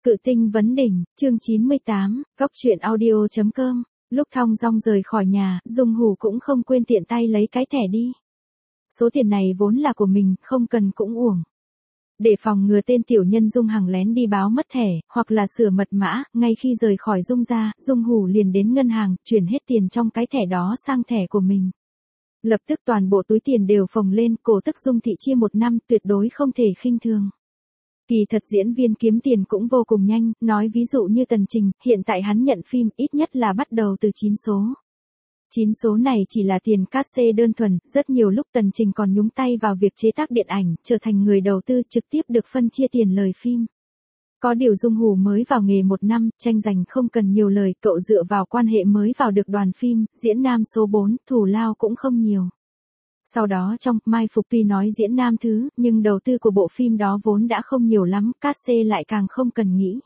Cự tinh vấn đỉnh, chương 98, góc truyện audio.com. Lúc thong dong rời khỏi nhà, Dung Hủ cũng không quên tiện tay lấy cái thẻ đi. Số tiền này vốn là của mình, không cần cũng uổng. Để phòng ngừa tên tiểu nhân Dung Hằng lén đi báo mất thẻ, hoặc là sửa mật mã, ngay khi rời khỏi Dung ra, Dung Hủ liền đến ngân hàng, chuyển hết tiền trong cái thẻ đó sang thẻ của mình. Lập tức toàn bộ túi tiền đều phồng lên, cổ tức Dung thị chia 1 năm, tuyệt đối không thể khinh thường. Kỳ thật diễn viên kiếm tiền cũng vô cùng nhanh, nói ví dụ như Tần Trình, hiện tại hắn nhận phim ít nhất là bắt đầu từ 9 số. 9 số này chỉ là tiền cát-xê đơn thuần, rất nhiều lúc Tần Trình còn nhúng tay vào việc chế tác điện ảnh, trở thành người đầu tư trực tiếp được phân chia tiền lời phim. Có điều Dung Hủ mới vào nghề 1 năm, tranh giành không cần nhiều lời, cậu dựa vào quan hệ mới vào được đoàn phim, diễn nam số 4, thù lao cũng không nhiều. Sau đó trong Mai Phục tuy nói diễn nam thứ, nhưng đầu tư của bộ phim đó vốn đã không nhiều lắm, cát-xê lại càng không cần nghĩ.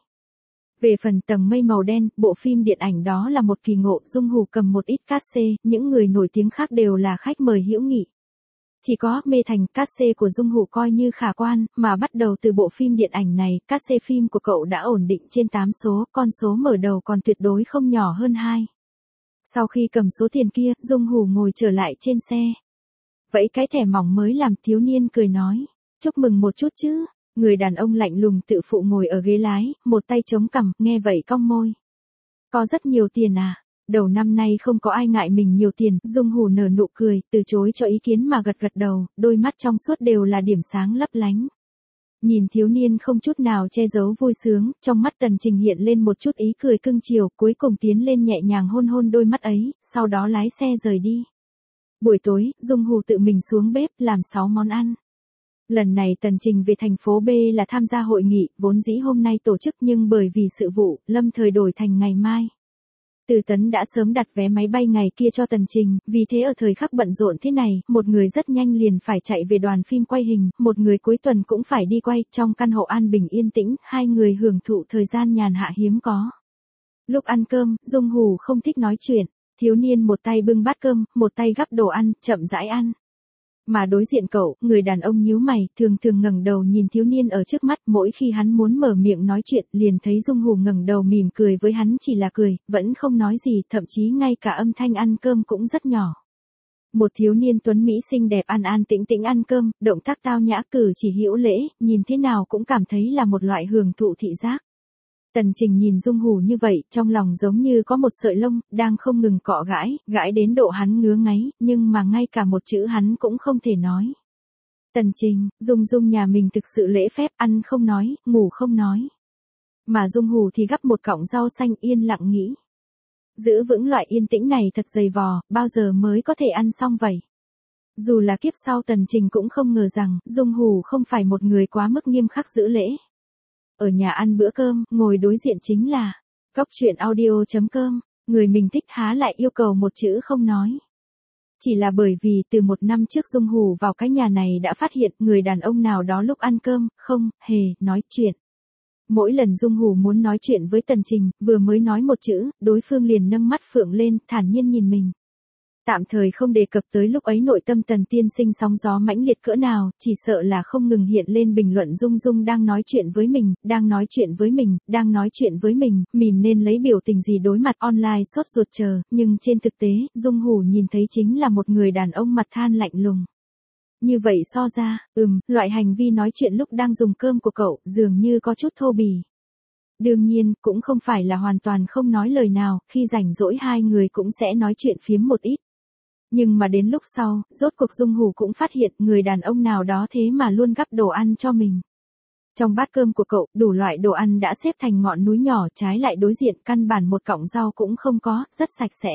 Về phần Tầng Mây Màu Đen, bộ phim điện ảnh đó là một kỳ ngộ, Dung Hủ cầm một ít cát-xê, những người nổi tiếng khác đều là khách mời hữu nghị. Chỉ có Mê Thành, cát-xê của Dung Hủ coi như khả quan, mà bắt đầu từ bộ phim điện ảnh này, cát-xê phim của cậu đã ổn định trên 8 số, con số mở đầu còn tuyệt đối không nhỏ hơn 2. Sau khi cầm số tiền kia, Dung Hủ ngồi trở lại trên xe. Vẫy cái thẻ mỏng mới làm, thiếu niên cười nói, chúc mừng một chút chứ. Người đàn ông lạnh lùng tự phụ ngồi ở ghế lái, một tay chống cằm, nghe vậy cong môi. Có rất nhiều tiền à? Đầu năm nay không có ai ngại mình nhiều tiền, Dung Hủ nở nụ cười, từ chối cho ý kiến mà gật gật đầu, đôi mắt trong suốt đều là điểm sáng lấp lánh. Nhìn thiếu niên không chút nào che giấu vui sướng, trong mắt Tần Trình hiện lên một chút ý cười cưng chiều, cuối cùng tiến lên nhẹ nhàng hôn hôn đôi mắt ấy, sau đó lái xe rời đi. Buổi tối, Dung Hủ tự mình xuống bếp, làm 6 món ăn. Lần này Tần Trình về thành phố B là tham gia hội nghị, vốn dĩ hôm nay tổ chức nhưng bởi vì sự vụ, lâm thời đổi thành ngày mai. Từ Tấn đã sớm đặt vé máy bay ngày kia cho Tần Trình, vì thế ở thời khắc bận rộn thế này, một người rất nhanh liền phải chạy về đoàn phim quay hình, một người cuối tuần cũng phải đi quay, trong căn hộ an bình yên tĩnh, hai người hưởng thụ thời gian nhàn hạ hiếm có. Lúc ăn cơm, Dung Hủ không thích nói chuyện. Thiếu niên một tay bưng bát cơm, một tay gắp đồ ăn, chậm rãi ăn. Mà đối diện cậu, người đàn ông nhíu mày, thường thường ngẩng đầu nhìn thiếu niên ở trước mắt, mỗi khi hắn muốn mở miệng nói chuyện, liền thấy Dung Hủ ngẩng đầu mỉm cười với hắn chỉ là cười, vẫn không nói gì, thậm chí ngay cả âm thanh ăn cơm cũng rất nhỏ. Một thiếu niên tuấn mỹ xinh đẹp an an tĩnh tĩnh ăn cơm, động tác tao nhã cử chỉ hữu lễ, nhìn thế nào cũng cảm thấy là một loại hưởng thụ thị giác. Tần Trình nhìn Dung Hủ như vậy, trong lòng giống như có một sợi lông, đang không ngừng cọ gãi đến độ hắn ngứa ngáy, nhưng mà ngay cả một chữ hắn cũng không thể nói. Tần Trình, Dung nhà mình thực sự lễ phép, ăn không nói, ngủ không nói. Mà Dung Hủ thì gắp một cọng rau xanh yên lặng nghĩ. Giữ vững loại yên tĩnh này thật dày vò, bao giờ mới có thể ăn xong vậy? Dù là kiếp sau Tần Trình cũng không ngờ rằng, Dung Hủ không phải một người quá mức nghiêm khắc giữ lễ. Ở nhà ăn bữa cơm, ngồi đối diện chính là góc truyện audio.com, người mình thích há lại yêu cầu một chữ không nói. Chỉ là bởi vì từ 1 năm trước Dung Hủ vào cái nhà này đã phát hiện người đàn ông nào đó lúc ăn cơm, không hề nói chuyện. Mỗi lần Dung Hủ muốn nói chuyện với Tần Trình, vừa mới nói một chữ, đối phương liền nâng mắt phượng lên, thản nhiên nhìn mình. Tạm thời không đề cập tới lúc ấy nội tâm Tần tiên sinh sóng gió mãnh liệt cỡ nào, chỉ sợ là không ngừng hiện lên bình luận Dung đang nói chuyện với mình, đang nói chuyện với mình, đang nói chuyện với mình nên lấy biểu tình gì đối mặt online sốt ruột chờ, nhưng trên thực tế, Dung Hủ nhìn thấy chính là một người đàn ông mặt than lạnh lùng. Như vậy so ra, loại hành vi nói chuyện lúc đang dùng cơm của cậu, dường như có chút thô bỉ. Đương nhiên, cũng không phải là hoàn toàn không nói lời nào, khi rảnh rỗi hai người cũng sẽ nói chuyện phiếm một ít. Nhưng mà đến lúc sau, rốt cuộc Dung Hủ cũng phát hiện người đàn ông nào đó thế mà luôn gắp đồ ăn cho mình. Trong bát cơm của cậu, đủ loại đồ ăn đã xếp thành ngọn núi nhỏ, trái lại đối diện căn bản một cọng rau cũng không có, rất sạch sẽ.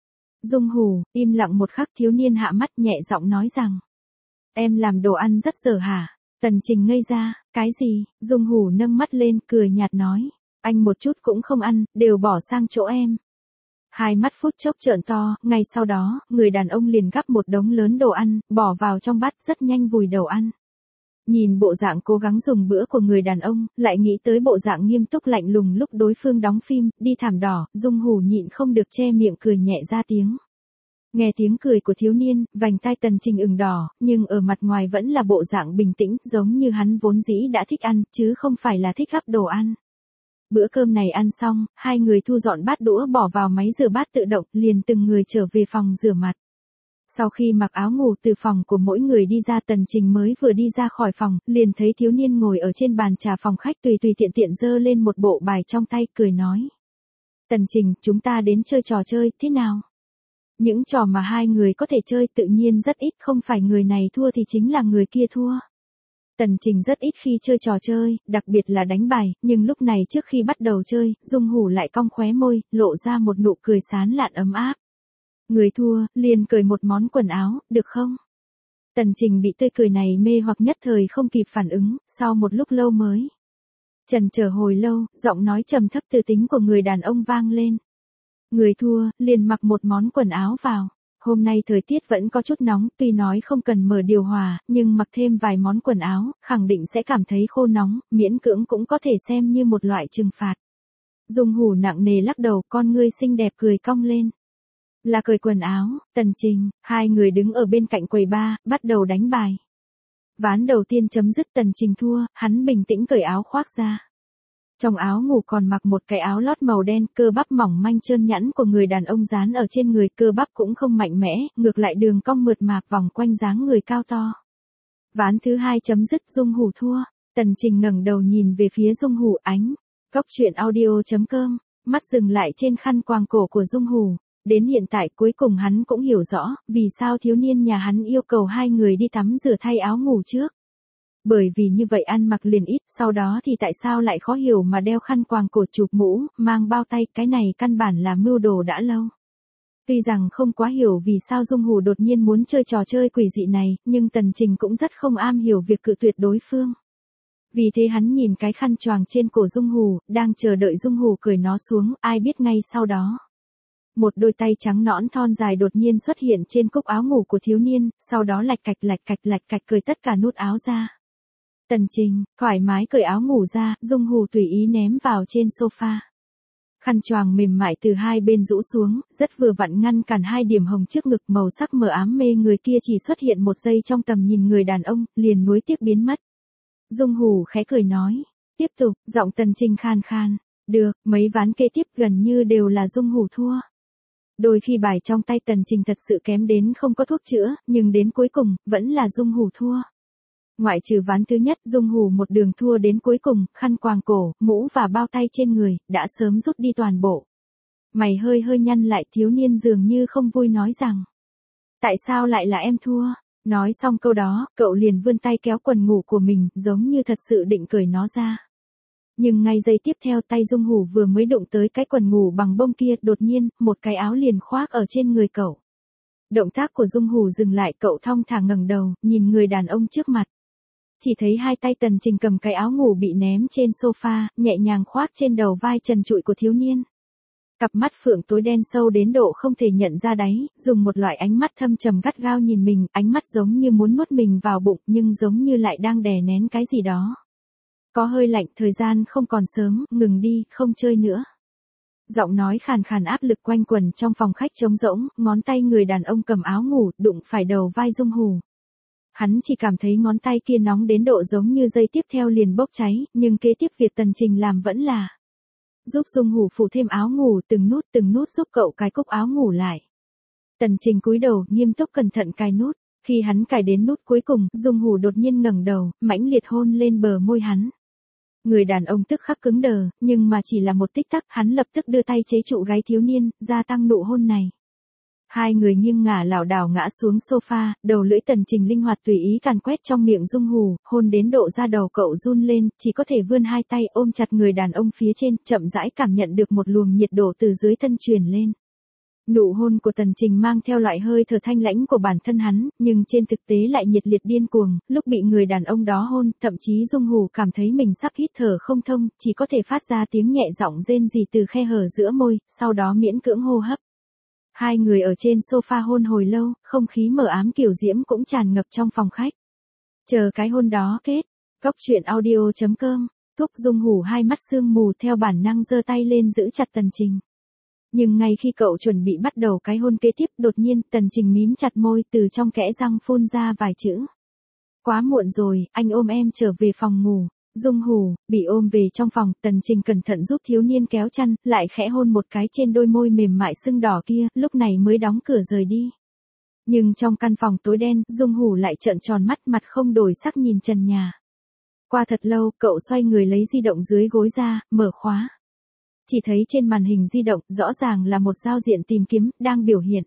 Dung Hủ, im lặng một khắc, thiếu niên hạ mắt nhẹ giọng nói rằng. Em làm đồ ăn rất dở hả? Tần Trình ngây ra, cái gì? Dung Hủ nâng mắt lên, cười nhạt nói. Anh một chút cũng không ăn, đều bỏ sang chỗ em. Hai mắt phút chốc trợn to, ngay sau đó, người đàn ông liền gắp một đống lớn đồ ăn, bỏ vào trong bát rất nhanh vùi đầu ăn. Nhìn bộ dạng cố gắng dùng bữa của người đàn ông, lại nghĩ tới bộ dạng nghiêm túc lạnh lùng lúc đối phương đóng phim, đi thảm đỏ, Dung Hủ nhịn không được che miệng cười nhẹ ra tiếng. Nghe tiếng cười của thiếu niên, vành tai Tần Trình ửng đỏ, nhưng ở mặt ngoài vẫn là bộ dạng bình tĩnh, giống như hắn vốn dĩ đã thích ăn, chứ không phải là thích gắp đồ ăn. Bữa cơm này ăn xong, hai người thu dọn bát đũa bỏ vào máy rửa bát tự động, liền từng người trở về phòng rửa mặt. Sau khi mặc áo ngủ từ phòng của mỗi người đi ra, Tần Trình mới vừa đi ra khỏi phòng, liền thấy thiếu niên ngồi ở trên bàn trà phòng khách tùy tiện tiện giơ lên một bộ bài trong tay, cười nói. Tần Trình, chúng ta đến chơi trò chơi, thế nào? Những trò mà hai người có thể chơi tự nhiên rất ít, không phải người này thua thì chính là người kia thua. Tần Trình rất ít khi chơi trò chơi, đặc biệt là đánh bài, nhưng lúc này trước khi bắt đầu chơi, Dung Hủ lại cong khóe môi, lộ ra một nụ cười sán lạn ấm áp. Người thua, liền cởi một món quần áo, được không? Tần Trình bị tươi cười này mê hoặc, nhất thời không kịp phản ứng, sau một lúc lâu mới. Chần chờ hồi lâu, giọng nói trầm thấp từ tính của người đàn ông vang lên. Người thua, liền mặc một món quần áo vào. Hôm nay thời tiết vẫn có chút nóng, tuy nói không cần mở điều hòa, nhưng mặc thêm vài món quần áo, khẳng định sẽ cảm thấy khô nóng, miễn cưỡng cũng có thể xem như một loại trừng phạt. Dung Hủ nặng nề lắc đầu, con ngươi xinh đẹp cười cong lên. Là cởi quần áo, Tần Trình, hai người đứng ở bên cạnh quầy bar, bắt đầu đánh bài. Ván đầu tiên chấm dứt, Tần Trình thua, hắn bình tĩnh cởi áo khoác ra. Trong áo ngủ còn mặc một cái áo lót màu đen, cơ bắp mỏng manh trơn nhẵn của người đàn ông dán ở trên người, cơ bắp cũng không mạnh mẽ, ngược lại đường cong mượt mà vòng quanh dáng người cao to. Ván thứ hai chấm dứt, Dung Hủ thua. Tần Trình ngẩng đầu nhìn về phía Dung Hủ, ánh. Góc truyện audio.com, mắt dừng lại trên khăn quàng cổ của Dung Hủ. Đến hiện tại cuối cùng hắn cũng hiểu rõ, vì sao thiếu niên nhà hắn yêu cầu hai người đi tắm rửa thay áo ngủ trước. Bởi vì như vậy ăn mặc liền ít, sau đó thì tại sao lại khó hiểu mà đeo khăn quàng cổ, chụp mũ, mang bao tay, cái này căn bản là mưu đồ đã lâu. Tuy rằng không quá hiểu vì sao Dung Hủ đột nhiên muốn chơi trò chơi quỷ dị này, nhưng Tần Trình cũng rất không am hiểu việc cự tuyệt đối phương. Vì thế hắn nhìn cái khăn choàng trên cổ Dung Hủ, đang chờ đợi Dung Hủ cởi nó xuống, ai biết ngay sau đó. Một đôi tay trắng nõn thon dài đột nhiên xuất hiện trên cúc áo ngủ của thiếu niên, sau đó lạch cạch cởi tất cả nút áo ra. Tần Trình, thoải mái cởi áo ngủ ra, Dung Hủ tùy ý ném vào trên sofa. Khăn choàng mềm mại từ hai bên rũ xuống, rất vừa vặn ngăn cản hai điểm hồng trước ngực, màu sắc mờ ám mê người kia chỉ xuất hiện một giây trong tầm nhìn người đàn ông, liền nuối tiếc biến mất. Dung Hủ khẽ cười nói, tiếp tục, giọng Tần Trình khan khan, được, mấy ván kế tiếp gần như đều là Dung Hủ thua. Đôi khi bài trong tay Tần Trình thật sự kém đến không có thuốc chữa, nhưng đến cuối cùng, vẫn là Dung Hủ thua. Ngoại trừ ván thứ nhất, Dung Hủ một đường thua đến cuối cùng, khăn quàng cổ, mũ và bao tay trên người, đã sớm rút đi toàn bộ. Mày hơi nhăn lại, thiếu niên dường như không vui nói rằng. Tại sao lại là em thua? Nói xong câu đó, cậu liền vươn tay kéo quần ngủ của mình, giống như thật sự định cởi nó ra. Nhưng ngay giây tiếp theo, tay Dung Hủ vừa mới đụng tới cái quần ngủ bằng bông kia, đột nhiên, một cái áo liền khoác ở trên người cậu. Động tác của Dung Hủ dừng lại, cậu thong thả ngẩng đầu, nhìn người đàn ông trước mặt. Chỉ thấy hai tay Tần Trình cầm cái áo ngủ bị ném trên sofa, nhẹ nhàng khoác trên đầu vai trần trụi của thiếu niên. Cặp mắt phượng tối đen sâu đến độ không thể nhận ra đáy, dùng một loại ánh mắt thâm trầm gắt gao nhìn mình, ánh mắt giống như muốn nuốt mình vào bụng, nhưng giống như lại đang đè nén cái gì đó. Có hơi lạnh, thời gian không còn sớm, ngừng đi, không chơi nữa. Giọng nói khàn khàn áp lực quanh quẩn trong phòng khách trống rỗng, ngón tay người đàn ông cầm áo ngủ, đụng phải đầu vai Dung Hủ. Hắn chỉ cảm thấy ngón tay kia nóng đến độ giống như giây tiếp theo liền bốc cháy, nhưng kế tiếp việc Tần Trình làm vẫn là giúp Dung Hủ phủ thêm áo ngủ, từng nút giúp cậu cài cúc áo ngủ lại. Tần Trình cúi đầu, nghiêm túc cẩn thận cài nút. Khi hắn cài đến nút cuối cùng, Dung Hủ đột nhiên ngẩng đầu, mãnh liệt hôn lên bờ môi hắn. Người đàn ông tức khắc cứng đờ, nhưng mà chỉ là một tích tắc, hắn lập tức đưa tay chế trụ gáy thiếu niên, gia tăng nụ hôn này. Hai người nghiêng ngả lảo đảo ngã xuống sofa, đầu lưỡi Tần Trình linh hoạt tùy ý càn quét trong miệng Dung Hủ, hôn đến độ da đầu cậu run lên, chỉ có thể vươn hai tay ôm chặt người đàn ông phía trên, chậm rãi cảm nhận được một luồng nhiệt độ từ dưới thân truyền lên. Nụ hôn của Tần Trình mang theo loại hơi thở thanh lãnh của bản thân hắn, nhưng trên thực tế lại nhiệt liệt điên cuồng, lúc bị người đàn ông đó hôn, thậm chí Dung Hủ cảm thấy mình sắp hít thở không thông, chỉ có thể phát ra tiếng nhẹ giọng rên rỉ từ khe hở giữa môi, sau đó miễn cưỡng hô hấp. Hai người ở trên sofa hôn hồi lâu, không khí mờ ám kiều diễm cũng tràn ngập trong phòng khách. Chờ cái hôn đó kết, góc truyện audio.com, thúc Dung Hủ hai mắt sương mù theo bản năng giơ tay lên giữ chặt Tần Trình. Nhưng ngay khi cậu chuẩn bị bắt đầu cái hôn kế tiếp, đột nhiên Tần Trình mím chặt môi, từ trong kẽ răng phun ra vài chữ. Quá muộn rồi, anh ôm em trở về phòng ngủ. Dung Hủ, bị ôm về trong phòng, Tần Trình cẩn thận giúp thiếu niên kéo chăn, lại khẽ hôn một cái trên đôi môi mềm mại sưng đỏ kia, lúc này mới đóng cửa rời đi. Nhưng trong căn phòng tối đen, Dung Hủ lại trợn tròn mắt, mặt không đổi sắc nhìn trần nhà. Qua thật lâu, cậu xoay người lấy di động dưới gối ra, mở khóa. Chỉ thấy trên màn hình di động, rõ ràng là một giao diện tìm kiếm, đang biểu hiện.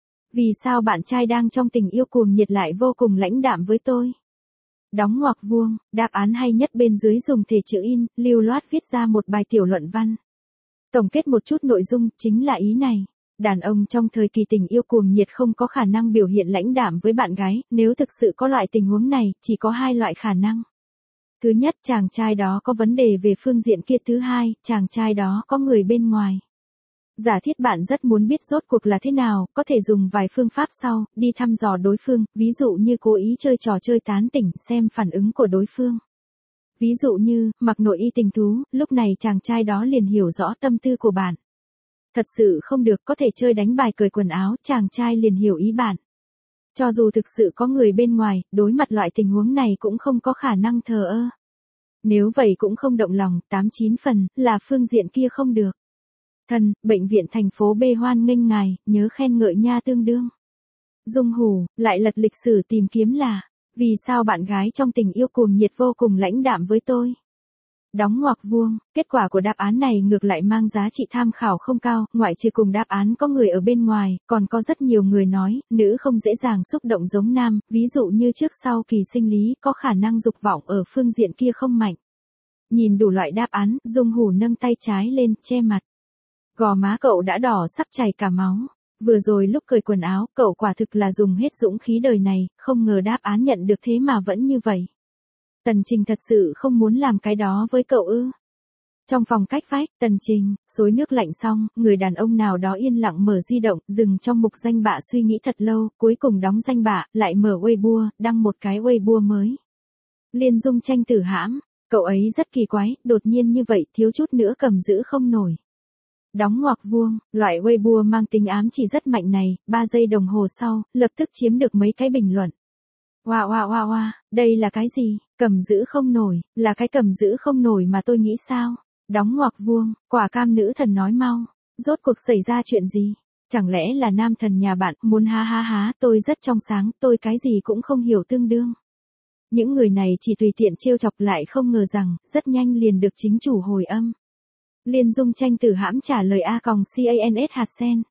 Vì sao bạn trai đang trong tình yêu cuồng nhiệt lại vô cùng lãnh đạm với tôi? Đóng ngoặc vuông, đáp án hay nhất bên dưới dùng thể chữ in, lưu loát viết ra một bài tiểu luận văn. Tổng kết một chút nội dung, chính là ý này. Đàn ông trong thời kỳ tình yêu cuồng nhiệt không có khả năng biểu hiện lãnh đạm với bạn gái, nếu thực sự có loại tình huống này, chỉ có hai loại khả năng. Thứ nhất, chàng trai đó có vấn đề về phương diện kia. Thứ hai, chàng trai đó có người bên ngoài. Giả thiết bạn rất muốn biết rốt cuộc là thế nào, có thể dùng vài phương pháp sau, đi thăm dò đối phương, ví dụ như cố ý chơi trò chơi tán tỉnh, xem phản ứng của đối phương. Ví dụ như, mặc nội y tình thú, lúc này chàng trai đó liền hiểu rõ tâm tư của bạn. Thật sự không được, có thể chơi đánh bài cởi quần áo, chàng trai liền hiểu ý bạn. Cho dù thực sự có người bên ngoài, đối mặt loại tình huống này cũng không có khả năng thờ ơ. Nếu vậy cũng không động lòng, 89 phần, là phương diện kia không được. Thần, bệnh viện thành phố B hoan nghênh ngài, nhớ khen ngợi nha tương đương. Dung Hủ, lại lật lịch sử tìm kiếm là, vì sao bạn gái trong tình yêu cuồng nhiệt vô cùng lãnh đạm với tôi? Đóng ngoặc vuông, kết quả của đáp án này ngược lại mang giá trị tham khảo không cao, ngoại trừ cùng đáp án có người ở bên ngoài, còn có rất nhiều người nói, nữ không dễ dàng xúc động giống nam, ví dụ như trước sau kỳ sinh lý, có khả năng dục vọng ở phương diện kia không mạnh. Nhìn đủ loại đáp án, Dung Hủ nâng tay trái lên, che mặt. Gò má cậu đã đỏ sắp chảy cả máu. Vừa rồi lúc cởi quần áo, cậu quả thực là dùng hết dũng khí đời này, không ngờ đáp án nhận được thế mà vẫn như vậy. Tần Trình thật sự không muốn làm cái đó với cậu ư? Trong phòng cách vách, Tần Trình, xối nước lạnh xong, người đàn ông nào đó yên lặng mở di động, dừng trong mục danh bạ suy nghĩ thật lâu, cuối cùng đóng danh bạ, lại mở Weibo, đăng một cái Weibo mới. Liên Dung Tranh tử hãm, cậu ấy rất kỳ quái, đột nhiên như vậy, thiếu chút nữa cầm giữ không nổi. Đóng ngoặc vuông, loại Weibo mang tính ám chỉ rất mạnh này, 3 giây đồng hồ sau, lập tức chiếm được mấy cái bình luận. Wow, đây là cái gì? Cầm giữ không nổi, là cái cầm giữ không nổi mà tôi nghĩ sao? Đóng ngoặc vuông, quả cam nữ thần nói mau. Rốt cuộc xảy ra chuyện gì? Chẳng lẽ là nam thần nhà bạn muốn ha, tôi rất trong sáng, tôi cái gì cũng không hiểu tương đương. Những người này chỉ tùy tiện trêu chọc lại không ngờ rằng, rất nhanh liền được chính chủ hồi âm. Liên Dung Tranh tử hãm trả lời A-CANS hạt sen.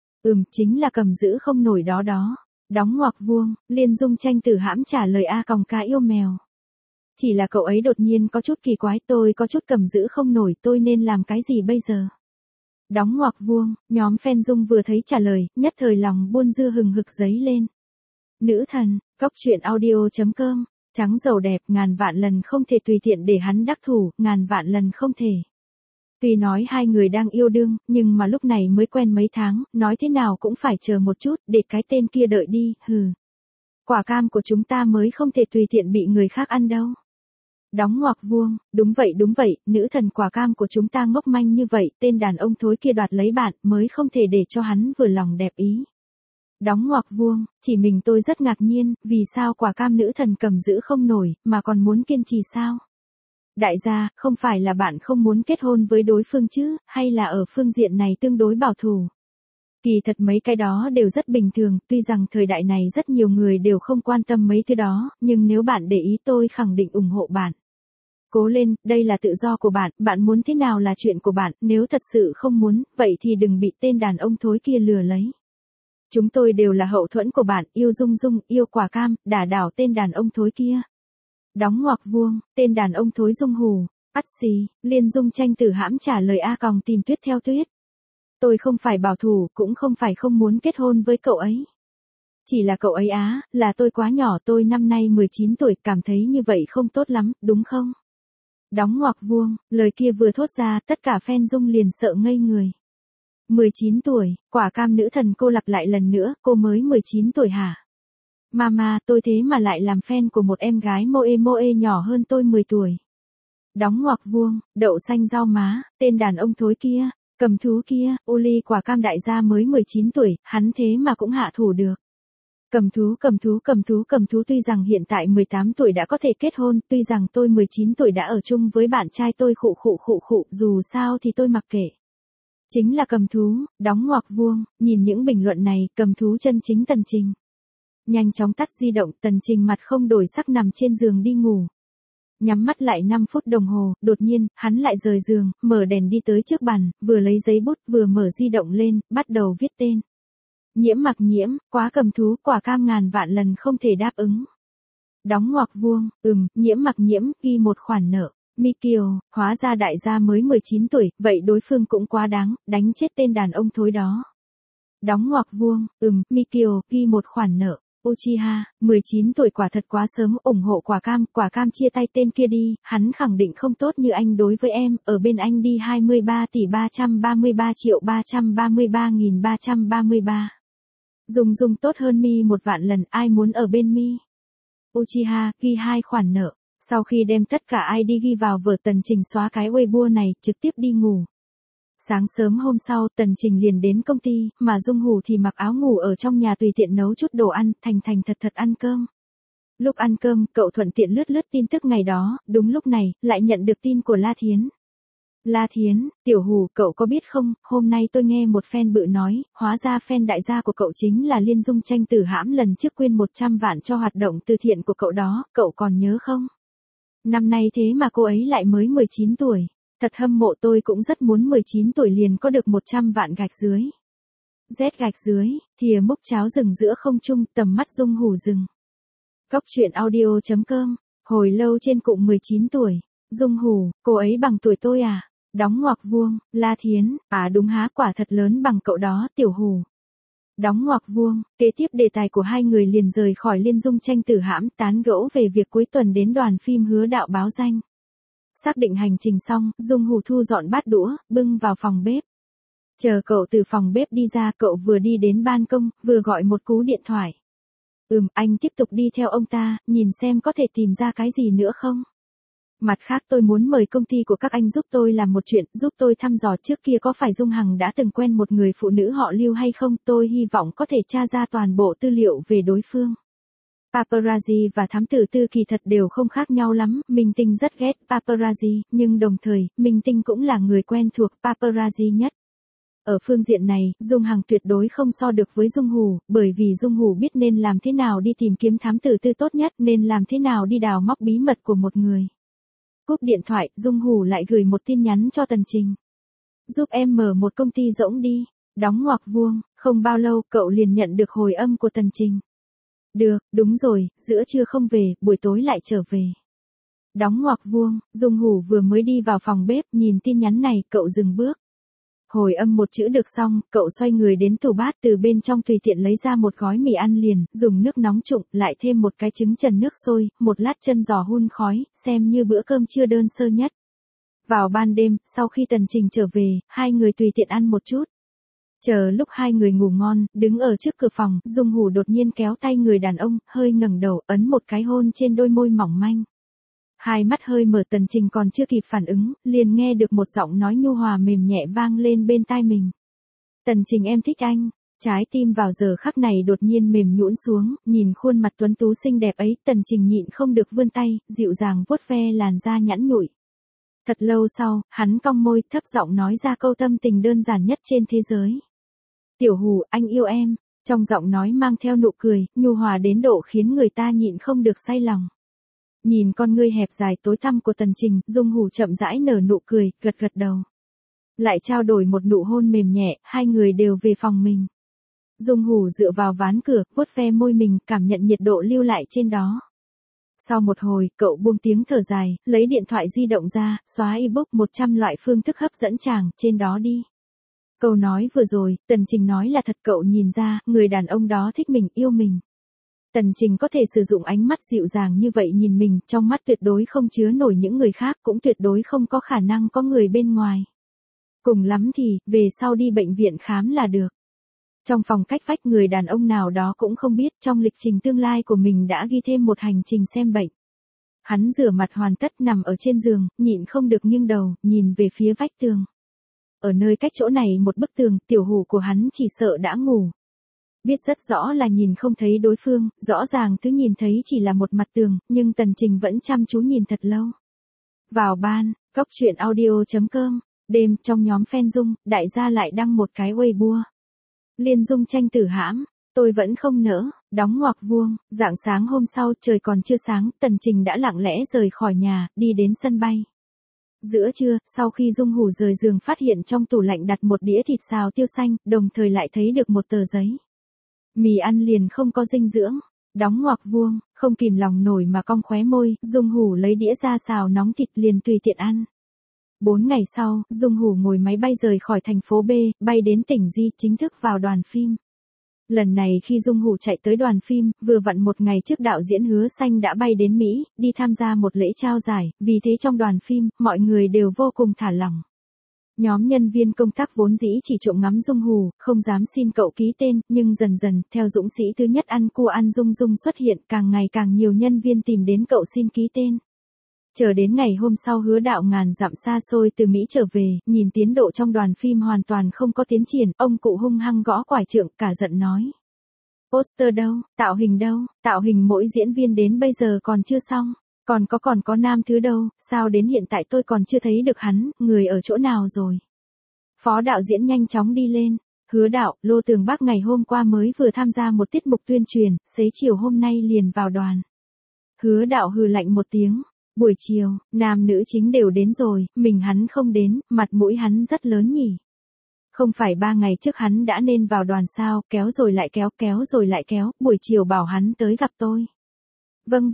Chính là cầm giữ không nổi đó. Đóng ngoặc vuông, Liên Dung Tranh tử hãm trả lời A-ca yêu mèo. Chỉ là cậu ấy đột nhiên có chút kỳ quái, tôi có chút cầm giữ không nổi, tôi nên làm cái gì bây giờ? Đóng ngoặc vuông, nhóm fan Dung vừa thấy trả lời, nhất thời lòng buôn dưa hừng hực dấy lên. Nữ thần, cóc truyện audio.com, trắng giàu đẹp, ngàn vạn lần không thể tùy tiện để hắn đắc thủ, ngàn vạn lần không thể. Tuy nói hai người đang yêu đương, nhưng mà lúc này mới quen mấy tháng, nói thế nào cũng phải chờ một chút, để cái tên kia đợi đi, hừ. Quả cam của chúng ta mới không thể tùy tiện bị người khác ăn đâu. Đóng ngoặc vuông, đúng vậy, nữ thần quả cam của chúng ta ngốc manh như vậy, tên đàn ông thối kia đoạt lấy bạn, mới không thể để cho hắn vừa lòng đẹp ý. Đóng ngoặc vuông, chỉ mình tôi rất ngạc nhiên, vì sao quả cam nữ thần cầm giữ không nổi, mà còn muốn kiên trì sao? Đại gia, không phải là bạn không muốn kết hôn với đối phương chứ, hay là ở phương diện này tương đối bảo thủ? Kỳ thật mấy cái đó đều rất bình thường, tuy rằng thời đại này rất nhiều người đều không quan tâm mấy thứ đó, nhưng nếu bạn để ý tôi khẳng định ủng hộ bạn. Cố lên, đây là tự do của bạn muốn thế nào là chuyện của bạn, nếu thật sự không muốn, vậy thì đừng bị tên đàn ông thối kia lừa lấy. Chúng tôi đều là hậu thuẫn của bạn, yêu Dung, yêu quả cam, đả đảo tên đàn ông thối kia. Đóng ngoặc vuông, tên đàn ông thối Dung Hủ, Liên Dung Tranh tử hãm trả lời A-còng tìm tuyết theo tuyết. Tôi không phải bảo thủ, cũng không phải không muốn kết hôn với cậu ấy. Chỉ là cậu ấy là tôi quá nhỏ, tôi năm nay 19 tuổi, cảm thấy như vậy không tốt lắm, đúng không? Đóng ngoặc vuông, lời kia vừa thốt ra, tất cả fan Dung liền sợ ngây người. 19 tuổi, quả cam nữ thần cô lặp lại lần nữa, cô mới 19 tuổi hả? Mama, tôi thế mà lại làm fan của một em gái moe nhỏ hơn tôi 10 tuổi. Đóng ngoặc vuông, đậu xanh rau má, tên đàn ông thối kia, cầm thú kia, Uli quả cam đại gia mới 19 tuổi, hắn thế mà cũng hạ thủ được. Cầm thú tuy rằng hiện tại 18 tuổi đã có thể kết hôn, tuy rằng tôi 19 tuổi đã ở chung với bạn trai tôi khụ, dù sao thì tôi mặc kệ. Chính là cầm thú, đóng ngoặc vuông, nhìn những bình luận này, cầm thú chân chính Tần Trình. Nhanh chóng tắt di động, Tần Trình mặt không đổi sắc nằm trên giường đi ngủ. Nhắm mắt lại 5 phút đồng hồ, đột nhiên, hắn lại rời giường, mở đèn đi tới trước bàn, vừa lấy giấy bút, vừa mở di động lên, bắt đầu viết tên. Nhiễm mặc nhiễm, quá cầm thú, quả cam ngàn vạn lần không thể đáp ứng. Đóng ngoặc vuông, nhiễm mặc nhiễm, ghi một khoản nợ. Mi Kiều, hóa ra đại gia mới 19 tuổi, vậy đối phương cũng quá đáng, đánh chết tên đàn ông thối đó. Đóng ngoặc vuông, Mi Kiều, ghi một khoản nợ. Uchiha, 19 tuổi quả thật quá sớm, ủng hộ quả cam chia tay tên kia đi, hắn khẳng định không tốt như anh đối với em, ở bên anh đi 23 tỷ 333 triệu 333.333. Dùng tốt hơn Mi 1 vạn lần, ai muốn ở bên Mi. Uchiha, ghi 2 khoản nợ. Sau khi đem tất cả ID ghi vào vở, Tần Trình xóa cái Weibo này, trực tiếp đi ngủ. Sáng sớm hôm sau, Tần Trình liền đến công ty, mà Dung Hủ thì mặc áo ngủ ở trong nhà tùy tiện nấu chút đồ ăn, thành thật ăn cơm. Lúc ăn cơm, cậu thuận tiện lướt tin tức ngày đó, đúng lúc này, lại nhận được tin của La Thiến. La Thiến, Tiểu Hủ, cậu có biết không, hôm nay tôi nghe một fan bự nói, hóa ra fan đại gia của cậu chính là Liên Dung Tranh Tử Hãm lần trước quyên 100 vạn cho hoạt động từ thiện của cậu đó, cậu còn nhớ không? Năm nay thế mà cô ấy lại mới 19 tuổi. Thật hâm mộ, tôi cũng rất muốn 19 tuổi liền có được 100 vạn gạch dưới. Z gạch dưới, thìa múc cháo rừng giữa không trung, tầm mắt Dung Hủ rừng. Góc chuyện audio.com, hồi lâu trên cụm 19 tuổi. Dung Hủ, cô ấy bằng tuổi tôi à? Đóng ngoặc vuông, La Thiến, à đúng há, quả thật lớn bằng cậu đó, Tiểu Hủ. Đóng ngoặc vuông, kế tiếp đề tài của hai người liền rời khỏi Liên Dung Tranh Tử Hãm, tán gẫu về việc cuối tuần đến đoàn phim Hứa Đạo báo danh. Xác định hành trình xong, Dung Hủ thu dọn bát đũa, bưng vào phòng bếp. Chờ cậu từ phòng bếp đi ra, cậu vừa đi đến ban công, vừa gọi một cú điện thoại. Anh tiếp tục đi theo ông ta, nhìn xem có thể tìm ra cái gì nữa không? Mặt khác, tôi muốn mời công ty của các anh giúp tôi làm một chuyện, giúp tôi thăm dò trước kia có phải Dung Hằng đã từng quen một người phụ nữ họ Lưu hay không, tôi hy vọng có thể tra ra toàn bộ tư liệu về đối phương. Paparazzi và thám tử tư kỳ thật đều không khác nhau lắm, Minh Tinh rất ghét paparazzi, nhưng đồng thời, Minh Tinh cũng là người quen thuộc paparazzi nhất. Ở phương diện này, Dung Hằng tuyệt đối không so được với Dung Hủ, bởi vì Dung Hủ biết nên làm thế nào đi tìm kiếm thám tử tư tốt nhất, nên làm thế nào đi đào móc bí mật của một người. Cúp điện thoại, Dung Hủ lại gửi một tin nhắn cho Tần Trình. Giúp em mở một công ty rỗng đi. Đóng ngoặc vuông, không bao lâu, cậu liền nhận được hồi âm của Tần Trình. Được, đúng rồi, giữa trưa không về, buổi tối lại trở về. Đóng ngoặc vuông, Dung Hủ vừa mới đi vào phòng bếp, nhìn tin nhắn này, cậu dừng bước. Hồi âm một chữ được xong, cậu xoay người đến tủ bát, từ bên trong tùy tiện lấy ra một gói mì ăn liền, dùng nước nóng trụng, lại thêm một cái trứng trần nước sôi, một lát chân giò hun khói, xem như bữa cơm trưa đơn sơ nhất. Vào ban đêm, sau khi Tần Trình trở về, hai người tùy tiện ăn một chút. Chờ lúc hai người ngủ ngon, đứng ở trước cửa phòng, Dung Hủ đột nhiên kéo tay người đàn ông, hơi ngẩng đầu, ấn một cái hôn trên đôi môi mỏng manh. Hai mắt hơi mở, Tần Trình còn chưa kịp phản ứng, liền nghe được một giọng nói nhu hòa mềm nhẹ vang lên bên tai mình. Tần Trình, em thích anh. Trái tim vào giờ khắc này đột nhiên mềm nhũn xuống, nhìn khuôn mặt tuấn tú xinh đẹp ấy, Tần Trình nhịn không được vươn tay, dịu dàng vuốt ve làn da nhẵn nhụi. Thật lâu sau, hắn cong môi, thấp giọng nói ra câu tâm tình đơn giản nhất trên thế giới. Tiểu Hủ, anh yêu em. Trong giọng nói mang theo nụ cười, nhu hòa đến độ khiến người ta nhịn không được say lòng. Nhìn con ngươi hẹp dài tối tăm của Tần Trình, Dung Hủ chậm rãi nở nụ cười, gật đầu. Lại trao đổi một nụ hôn mềm nhẹ, hai người đều về phòng mình. Dung Hủ dựa vào ván cửa, vuốt ve môi mình, cảm nhận nhiệt độ lưu lại trên đó. Sau một hồi, cậu buông tiếng thở dài, lấy điện thoại di động ra, xóa ebook 100 loại phương thức hấp dẫn chàng, trên đó đi. Câu nói vừa rồi, Tần Trình nói là thật, cậu nhìn ra, người đàn ông đó thích mình, yêu mình. Tần Trình có thể sử dụng ánh mắt dịu dàng như vậy nhìn mình, trong mắt tuyệt đối không chứa nổi những người khác, cũng tuyệt đối không có khả năng có người bên ngoài. Cùng lắm thì, về sau đi bệnh viện khám là được. Trong phòng cách vách, người đàn ông nào đó cũng không biết, trong lịch trình tương lai của mình đã ghi thêm một hành trình xem bệnh. Hắn rửa mặt hoàn tất, nằm ở trên giường, nhịn không được nghiêng đầu, nhìn về phía vách tường. Ở nơi cách chỗ này một bức tường, Tiểu Hủ của hắn chỉ sợ đã ngủ. Biết rất rõ là nhìn không thấy đối phương, rõ ràng thứ nhìn thấy chỉ là một mặt tường, nhưng Tần Trình vẫn chăm chú nhìn thật lâu. Vào ban, Cóc truyện audio.com, đêm trong nhóm fan Dung, đại gia lại đăng một cái Weibo. Liên Dung tranh tử hãm, tôi vẫn không nỡ, đóng ngoặc vuông, rạng sáng hôm sau trời còn chưa sáng, Tần Trình đã lặng lẽ rời khỏi nhà, đi đến sân bay. Giữa trưa, sau khi Dung Hủ rời giường phát hiện trong tủ lạnh đặt một đĩa thịt xào tiêu xanh, đồng thời lại thấy được một tờ giấy. Mì ăn liền không có dinh dưỡng, đóng ngoặc vuông, không kìm lòng nổi mà cong khóe môi, Dung Hủ lấy đĩa ra xào nóng thịt liền tùy tiện ăn. 4 ngày sau, Dung Hủ ngồi máy bay rời khỏi thành phố B, bay đến tỉnh Di, chính thức vào đoàn phim. Lần này khi Dung Hủ chạy tới đoàn phim, vừa vặn một ngày trước đạo diễn Hứa Xanh đã bay đến Mỹ, đi tham gia một lễ trao giải, vì thế trong đoàn phim, mọi người đều vô cùng thả lỏng. Nhóm nhân viên công tác vốn dĩ chỉ trộm ngắm Dung Hủ, không dám xin cậu ký tên, nhưng dần dần, theo dũng sĩ thứ nhất ăn cua ăn Dung Dung xuất hiện, càng ngày càng nhiều nhân viên tìm đến cậu xin ký tên. Chờ đến ngày hôm sau Hứa Đạo ngàn dặm xa xôi từ Mỹ trở về, nhìn tiến độ trong đoàn phim hoàn toàn không có tiến triển, ông cụ hung hăng gõ quải trượng, cả giận nói. Poster đâu, tạo hình mỗi diễn viên đến bây giờ còn chưa xong, còn có nam thứ đâu, sao đến hiện tại tôi còn chưa thấy được hắn, người ở chỗ nào rồi. Phó đạo diễn nhanh chóng đi lên, Hứa Đạo, Lô Tường Bắc ngày hôm qua mới vừa tham gia một tiết mục tuyên truyền, xế chiều hôm nay liền vào đoàn. Hứa Đạo hừ lạnh một tiếng. Buổi chiều, nam nữ chính đều đến rồi, mình hắn không đến, mặt mũi hắn rất lớn nhỉ. Không phải 3 ngày trước hắn đã nên vào đoàn sao, kéo rồi lại kéo, buổi chiều bảo hắn tới gặp tôi. Vâng.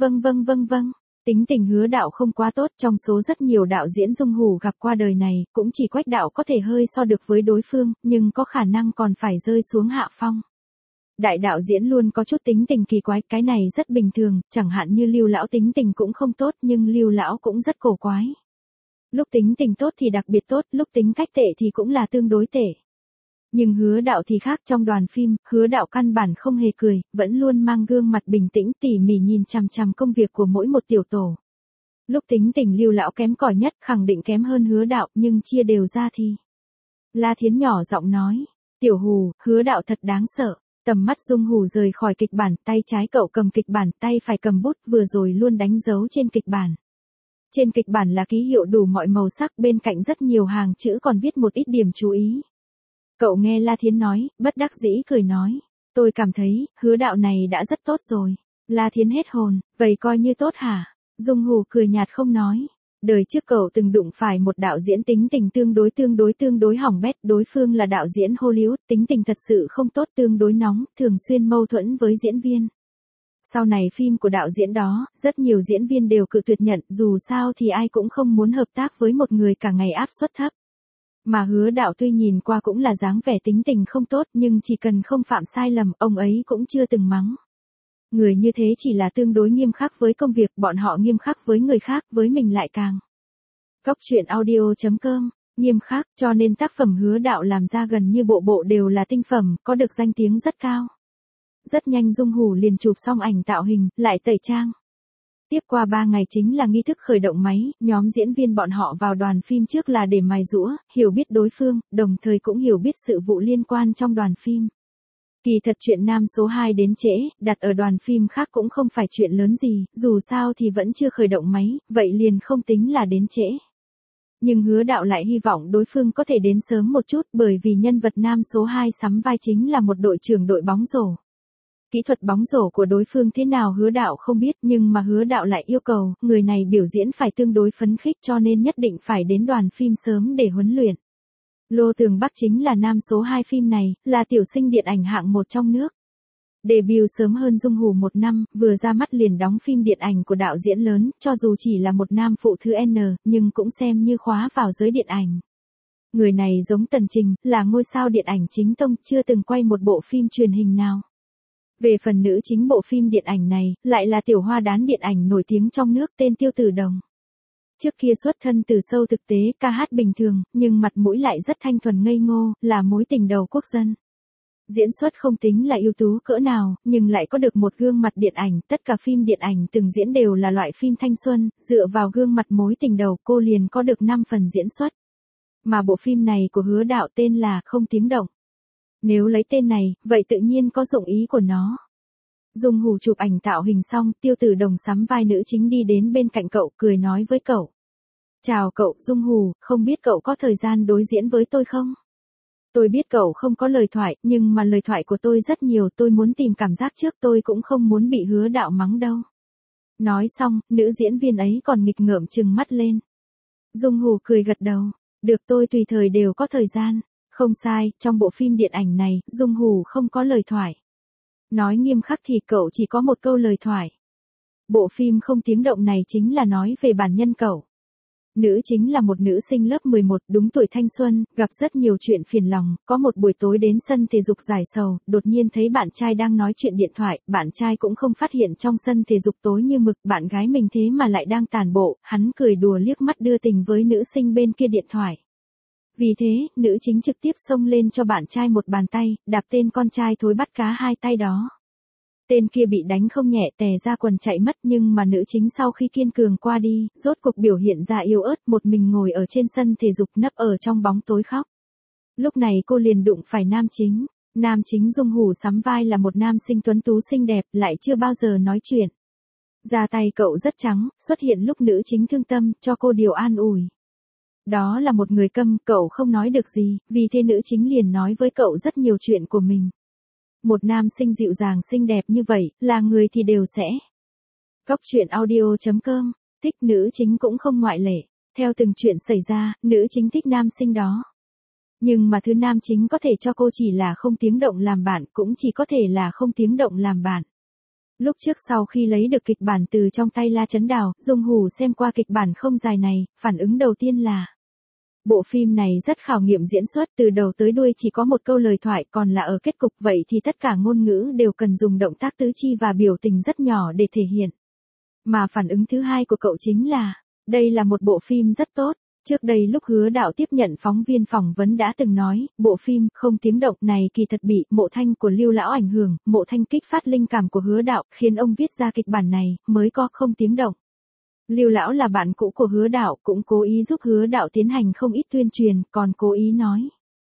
Tính tình Hứa Đạo không quá tốt, trong số rất nhiều đạo diễn Dung Hủ gặp qua đời này, cũng chỉ Quách Đạo có thể hơi so được với đối phương, nhưng có khả năng còn phải rơi xuống hạ phong. Đại đạo diễn luôn có chút tính tình kỳ quái, cái này rất bình thường, chẳng hạn như Lưu lão tính tình cũng không tốt, nhưng Lưu lão cũng rất cổ quái. Lúc tính tình tốt thì đặc biệt tốt, lúc tính cách tệ thì cũng là tương đối tệ. Nhưng Hứa Đạo thì khác, trong đoàn phim, Hứa Đạo căn bản không hề cười, vẫn luôn mang gương mặt bình tĩnh tỉ mỉ nhìn chằm chằm công việc của mỗi một tiểu tổ. Lúc tính tình Lưu lão kém cỏi nhất, khẳng định kém hơn Hứa Đạo, nhưng chia đều ra thì. La Thiến nhỏ giọng nói, Tiểu Hủ, Hứa Đạo thật đáng sợ. Tầm mắt Dung Hủ rời khỏi kịch bản, tay trái cậu cầm kịch bản, tay phải cầm bút, vừa rồi luôn đánh dấu trên kịch bản. Trên kịch bản là ký hiệu đủ mọi màu sắc, bên cạnh rất nhiều hàng chữ còn viết một ít điểm chú ý. Cậu nghe La Thiến nói, bất đắc dĩ cười nói, tôi cảm thấy, Hứa Đạo này đã rất tốt rồi. La Thiến hết hồn, vậy coi như tốt hả? Dung Hủ cười nhạt không nói. Đời trước cậu từng đụng phải một đạo diễn tính tình tương đối hỏng bét, đối phương là đạo diễn Hollywood, tính tình thật sự không tốt, tương đối nóng, thường xuyên mâu thuẫn với diễn viên. Sau này phim của đạo diễn đó, rất nhiều diễn viên đều cự tuyệt nhận, dù sao thì ai cũng không muốn hợp tác với một người cả ngày áp suất thấp. Mà Hứa Đạo tuy nhìn qua cũng là dáng vẻ tính tình không tốt, nhưng chỉ cần không phạm sai lầm, ông ấy cũng chưa từng mắng. Người như thế chỉ là tương đối nghiêm khắc với công việc, bọn họ nghiêm khắc với người khác, với mình lại càng. Cóc truyện audio.com, nghiêm khắc, cho nên tác phẩm Hứa Đạo làm ra gần như bộ bộ đều là tinh phẩm, có được danh tiếng rất cao. Rất nhanh Dung Hủ liền chụp xong ảnh tạo hình, lại tẩy trang. Tiếp qua 3 ngày chính là nghi thức khởi động máy, nhóm diễn viên bọn họ vào đoàn phim trước là để mài giũa, hiểu biết đối phương, đồng thời cũng hiểu biết sự vụ liên quan trong đoàn phim. Kỳ thật chuyện nam số 2 đến trễ, đặt ở đoàn phim khác cũng không phải chuyện lớn gì, dù sao thì vẫn chưa khởi động máy, vậy liền không tính là đến trễ. Nhưng Hứa Đạo lại hy vọng đối phương có thể đến sớm một chút, bởi vì nhân vật nam số 2 sắm vai chính là một đội trưởng đội bóng rổ. Kỹ thuật bóng rổ của đối phương thế nào Hứa Đạo không biết, nhưng mà Hứa Đạo lại yêu cầu, người này biểu diễn phải tương đối phấn khích, cho nên nhất định phải đến đoàn phim sớm để huấn luyện. Lô Tường Bắc chính là nam số 2 phim này, là tiểu sinh điện ảnh hạng 1 trong nước. Debut sớm hơn Dung Hủ 1 năm, vừa ra mắt liền đóng phim điện ảnh của đạo diễn lớn, cho dù chỉ là một nam phụ thứ N, nhưng cũng xem như khóa vào giới điện ảnh. Người này giống Tần Trình, là ngôi sao điện ảnh chính tông, chưa từng quay một bộ phim truyền hình nào. Về phần nữ chính bộ phim điện ảnh này, lại là tiểu hoa đán điện ảnh nổi tiếng trong nước tên Tiêu Tử Đồng. Trước kia xuất thân từ sâu thực tế, ca hát bình thường, nhưng mặt mũi lại rất thanh thuần ngây ngô, là mối tình đầu quốc dân. Diễn xuất không tính là ưu tú cỡ nào, nhưng lại có được một gương mặt điện ảnh, tất cả phim điện ảnh từng diễn đều là loại phim thanh xuân, dựa vào gương mặt mối tình đầu cô liền có được 5 phần diễn xuất. Mà bộ phim này của Hứa Đạo tên là Không Tiếng Động. Nếu lấy tên này, vậy tự nhiên có dụng ý của nó. Dung Hủ chụp ảnh tạo hình xong, Tiêu Tử Đồng sắm vai nữ chính đi đến bên cạnh cậu, cười nói với cậu. Chào cậu, Dung Hủ, không biết cậu có thời gian đối diễn với tôi không? Tôi biết cậu không có lời thoại, nhưng mà lời thoại của tôi rất nhiều, tôi muốn tìm cảm giác trước, tôi cũng không muốn bị Hứa Đạo mắng đâu. Nói xong, nữ diễn viên ấy còn nghịch ngợm trừng mắt lên. Dung Hủ cười gật đầu. Được, tôi tùy thời đều có thời gian. Không sai, trong bộ phim điện ảnh này, Dung Hủ không có lời thoại. Nói nghiêm khắc thì cậu chỉ có một câu lời thoại. Bộ phim không tiếng động này chính là nói về bản nhân cậu. Nữ chính là một nữ sinh lớp 11, đúng tuổi thanh xuân, gặp rất nhiều chuyện phiền lòng, có một buổi tối đến sân thể dục giải sầu, đột nhiên thấy bạn trai đang nói chuyện điện thoại, bạn trai cũng không phát hiện trong sân thể dục tối như mực, bạn gái mình thế mà lại đang tản bộ, hắn cười đùa liếc mắt đưa tình với nữ sinh bên kia điện thoại. Vì thế, nữ chính trực tiếp xông lên cho bạn trai một bàn tay, đạp tên con trai thối bắt cá hai tay đó. Tên kia bị đánh không nhẹ, tè ra quần chạy mất, nhưng mà nữ chính sau khi kiên cường qua đi, rốt cuộc biểu hiện ra yếu ớt, một mình ngồi ở trên sân thể dục nấp ở trong bóng tối khóc. Lúc này cô liền đụng phải nam chính. Nam chính Dung Hủ sắm vai là một nam sinh tuấn tú xinh đẹp, lại chưa bao giờ nói chuyện. Da tay cậu rất trắng, xuất hiện lúc nữ chính thương tâm, cho cô điều an ủi. Đó là một người câm, cậu không nói được gì, vì thế nữ chính liền nói với cậu rất nhiều chuyện của mình. Một nam sinh dịu dàng xinh đẹp như vậy, là người thì đều sẽ. Góc truyện audio.com, thích nữ chính cũng không ngoại lệ. Theo từng chuyện xảy ra, nữ chính thích nam sinh đó. Nhưng mà thứ nam chính có thể cho cô chỉ là không tiếng động làm bạn, cũng chỉ có thể là không tiếng động làm bạn. Lúc trước sau khi lấy được kịch bản từ trong tay La Chấn Đào, Dung Hủ xem qua kịch bản không dài này, phản ứng đầu tiên là bộ phim này rất khảo nghiệm diễn xuất, từ đầu tới đuôi chỉ có một câu lời thoại, còn là ở kết cục, vậy thì tất cả ngôn ngữ đều cần dùng động tác tứ chi và biểu tình rất nhỏ để thể hiện. Mà phản ứng thứ hai của cậu chính là, đây là một bộ phim rất tốt. Trước đây lúc Hứa Đạo tiếp nhận phóng viên phỏng vấn đã từng nói, bộ phim không tiếng động này kỳ thật bị Mộ Thanh của Lưu Lão ảnh hưởng, Mộ Thanh kích phát linh cảm của Hứa Đạo, khiến ông viết ra kịch bản này, mới có không tiếng động. Lưu Lão là bạn cũ của Hứa Đạo, cũng cố ý giúp Hứa Đạo tiến hành không ít tuyên truyền, còn cố ý nói.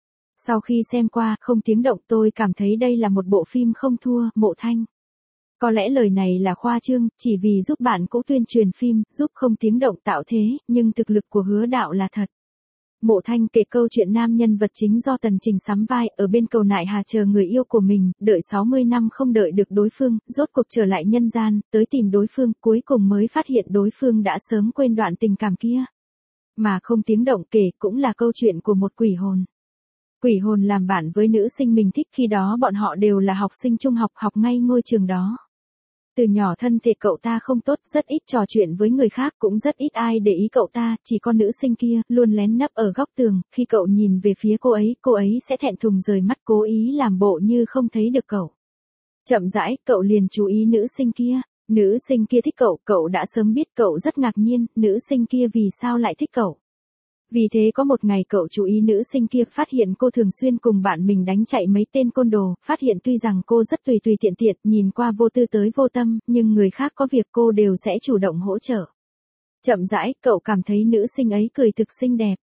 Sau khi xem qua không tiếng động, tôi cảm thấy đây là một bộ phim không thua Mộ Thanh. Có lẽ lời này là khoa trương, chỉ vì giúp bạn cũ tuyên truyền phim, giúp không tiếng động tạo thế, nhưng thực lực của Hứa Đạo là thật. Mộ Thanh kể câu chuyện nam nhân vật chính do Tần Trình sắm vai, ở bên cầu Nại Hà chờ người yêu của mình, đợi 60 năm không đợi được đối phương, rốt cuộc trở lại nhân gian, tới tìm đối phương, cuối cùng mới phát hiện đối phương đã sớm quên đoạn tình cảm kia. Mà không tiếng động kể cũng là câu chuyện của một quỷ hồn. Quỷ hồn làm bạn với nữ sinh mình thích, khi đó bọn họ đều là học sinh trung học, học ngay ngôi trường đó. Từ nhỏ thân thể cậu ta không tốt, rất ít trò chuyện với người khác, cũng rất ít ai để ý cậu ta, chỉ con nữ sinh kia, luôn lén nấp ở góc tường, khi cậu nhìn về phía cô ấy sẽ thẹn thùng rời mắt, cố ý làm bộ như không thấy được cậu. Chậm rãi, cậu liền chú ý nữ sinh kia. Nữ sinh kia thích cậu, cậu đã sớm biết, cậu rất ngạc nhiên, nữ sinh kia vì sao lại thích cậu. Vì thế có một ngày cậu chú ý nữ sinh kia, phát hiện cô thường xuyên cùng bạn mình đánh chạy mấy tên côn đồ, phát hiện tuy rằng cô rất tùy tiện, nhìn qua vô tư tới vô tâm, nhưng người khác có việc cô đều sẽ chủ động hỗ trợ. Chậm rãi, cậu cảm thấy nữ sinh ấy cười thực xinh đẹp.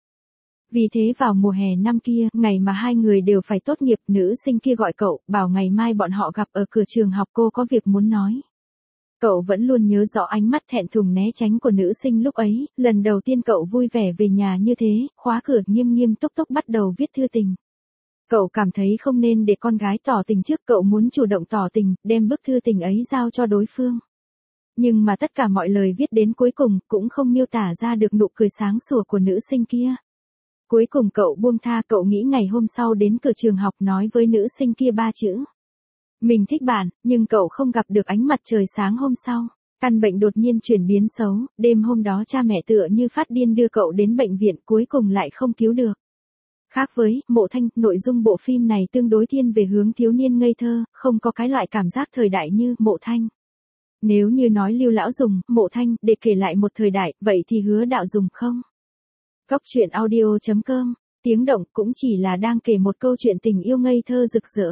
Vì thế vào mùa hè năm kia, ngày mà hai người đều phải tốt nghiệp, nữ sinh kia gọi cậu, bảo ngày mai bọn họ gặp ở cửa trường học, cô có việc muốn nói. Cậu vẫn luôn nhớ rõ ánh mắt thẹn thùng né tránh của nữ sinh lúc ấy, lần đầu tiên cậu vui vẻ về nhà như thế, khóa cửa nghiêm túc bắt đầu viết thư tình. Cậu cảm thấy không nên để con gái tỏ tình trước, cậu muốn chủ động tỏ tình, đem bức thư tình ấy giao cho đối phương. Nhưng mà tất cả mọi lời viết đến cuối cùng cũng không miêu tả ra được nụ cười sáng sủa của nữ sinh kia. Cuối cùng cậu buông tha, cậu nghĩ ngày hôm sau đến cửa trường học nói với nữ sinh kia 3 chữ. Mình thích bạn, nhưng cậu không gặp được ánh mặt trời sáng hôm sau. Căn bệnh đột nhiên chuyển biến xấu, đêm hôm đó cha mẹ tựa như phát điên đưa cậu đến bệnh viện, cuối cùng lại không cứu được. Khác với Mộ Thanh, nội dung bộ phim này tương đối thiên về hướng thiếu niên ngây thơ, không có cái loại cảm giác thời đại như Mộ Thanh. Nếu như nói Lưu Lão dùng Mộ Thanh để kể lại một thời đại, vậy thì Hứa Đạo dùng không? Góc truyện audio.com, tiếng động cũng chỉ là đang kể một câu chuyện tình yêu ngây thơ rực rỡ.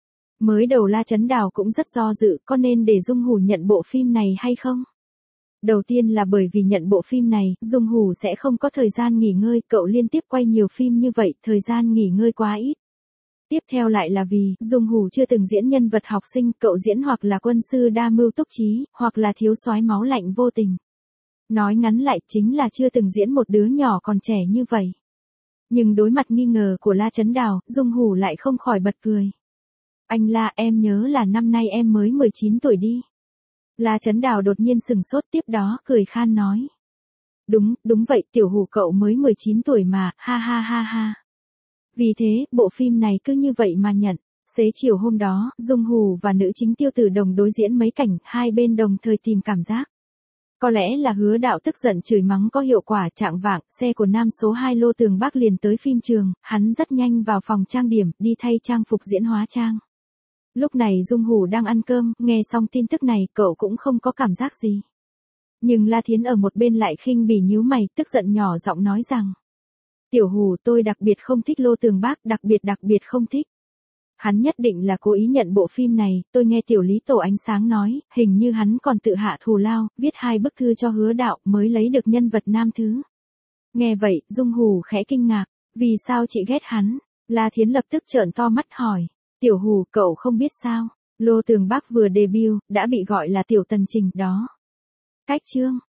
Mới đầu La Chấn Đào cũng rất do dự, có nên để Dung Hủ nhận bộ phim này hay không? Đầu tiên là bởi vì nhận bộ phim này, Dung Hủ sẽ không có thời gian nghỉ ngơi, cậu liên tiếp quay nhiều phim như vậy, thời gian nghỉ ngơi quá ít. Tiếp theo lại là vì, Dung Hủ chưa từng diễn nhân vật học sinh, cậu diễn hoặc là quân sư đa mưu túc trí, hoặc là thiếu soái máu lạnh vô tình. Nói ngắn lại chính là chưa từng diễn một đứa nhỏ còn trẻ như vậy. Nhưng đối mặt nghi ngờ của La Chấn Đào, Dung Hủ lại không khỏi bật cười. Anh La, em nhớ là năm nay em mới 19 tuổi đi. La Chấn Đào đột nhiên sừng sốt, tiếp đó cười khan nói. Đúng vậy, tiểu Hủ cậu mới 19 tuổi mà, ha ha ha ha. Vì thế, bộ phim này cứ như vậy mà nhận. Xế chiều hôm đó, Dung Hủ và nữ chính Tiêu Tử Đồng đối diễn mấy cảnh, hai bên đồng thời tìm cảm giác. Có lẽ là Hứa Đạo tức giận chửi mắng có hiệu quả, trạng vạng, xe của nam số 2 Lô Tường Bắc liền tới phim trường, hắn rất nhanh vào phòng trang điểm, đi thay trang phục diễn hóa trang. Lúc này Dung Hủ đang ăn cơm, nghe xong tin tức này, cậu cũng không có cảm giác gì. Nhưng La Thiến ở một bên lại khinh bỉ nhíu mày, tức giận nhỏ giọng nói rằng. Tiểu Hủ, tôi đặc biệt không thích Lô Tường Bắc, đặc biệt không thích. Hắn nhất định là cố ý nhận bộ phim này, tôi nghe tiểu Lý Tổ Ánh Sáng nói, hình như hắn còn tự hạ thù lao, viết 2 bức thư cho Hứa Đạo mới lấy được nhân vật nam thứ. Nghe vậy, Dung Hủ khẽ kinh ngạc, vì sao chị ghét hắn? La Thiến lập tức trợn to mắt hỏi, tiểu Hủ, cậu không biết sao? Lô Tường Bắc vừa debut, đã bị gọi là tiểu tần trình đó. Cách chương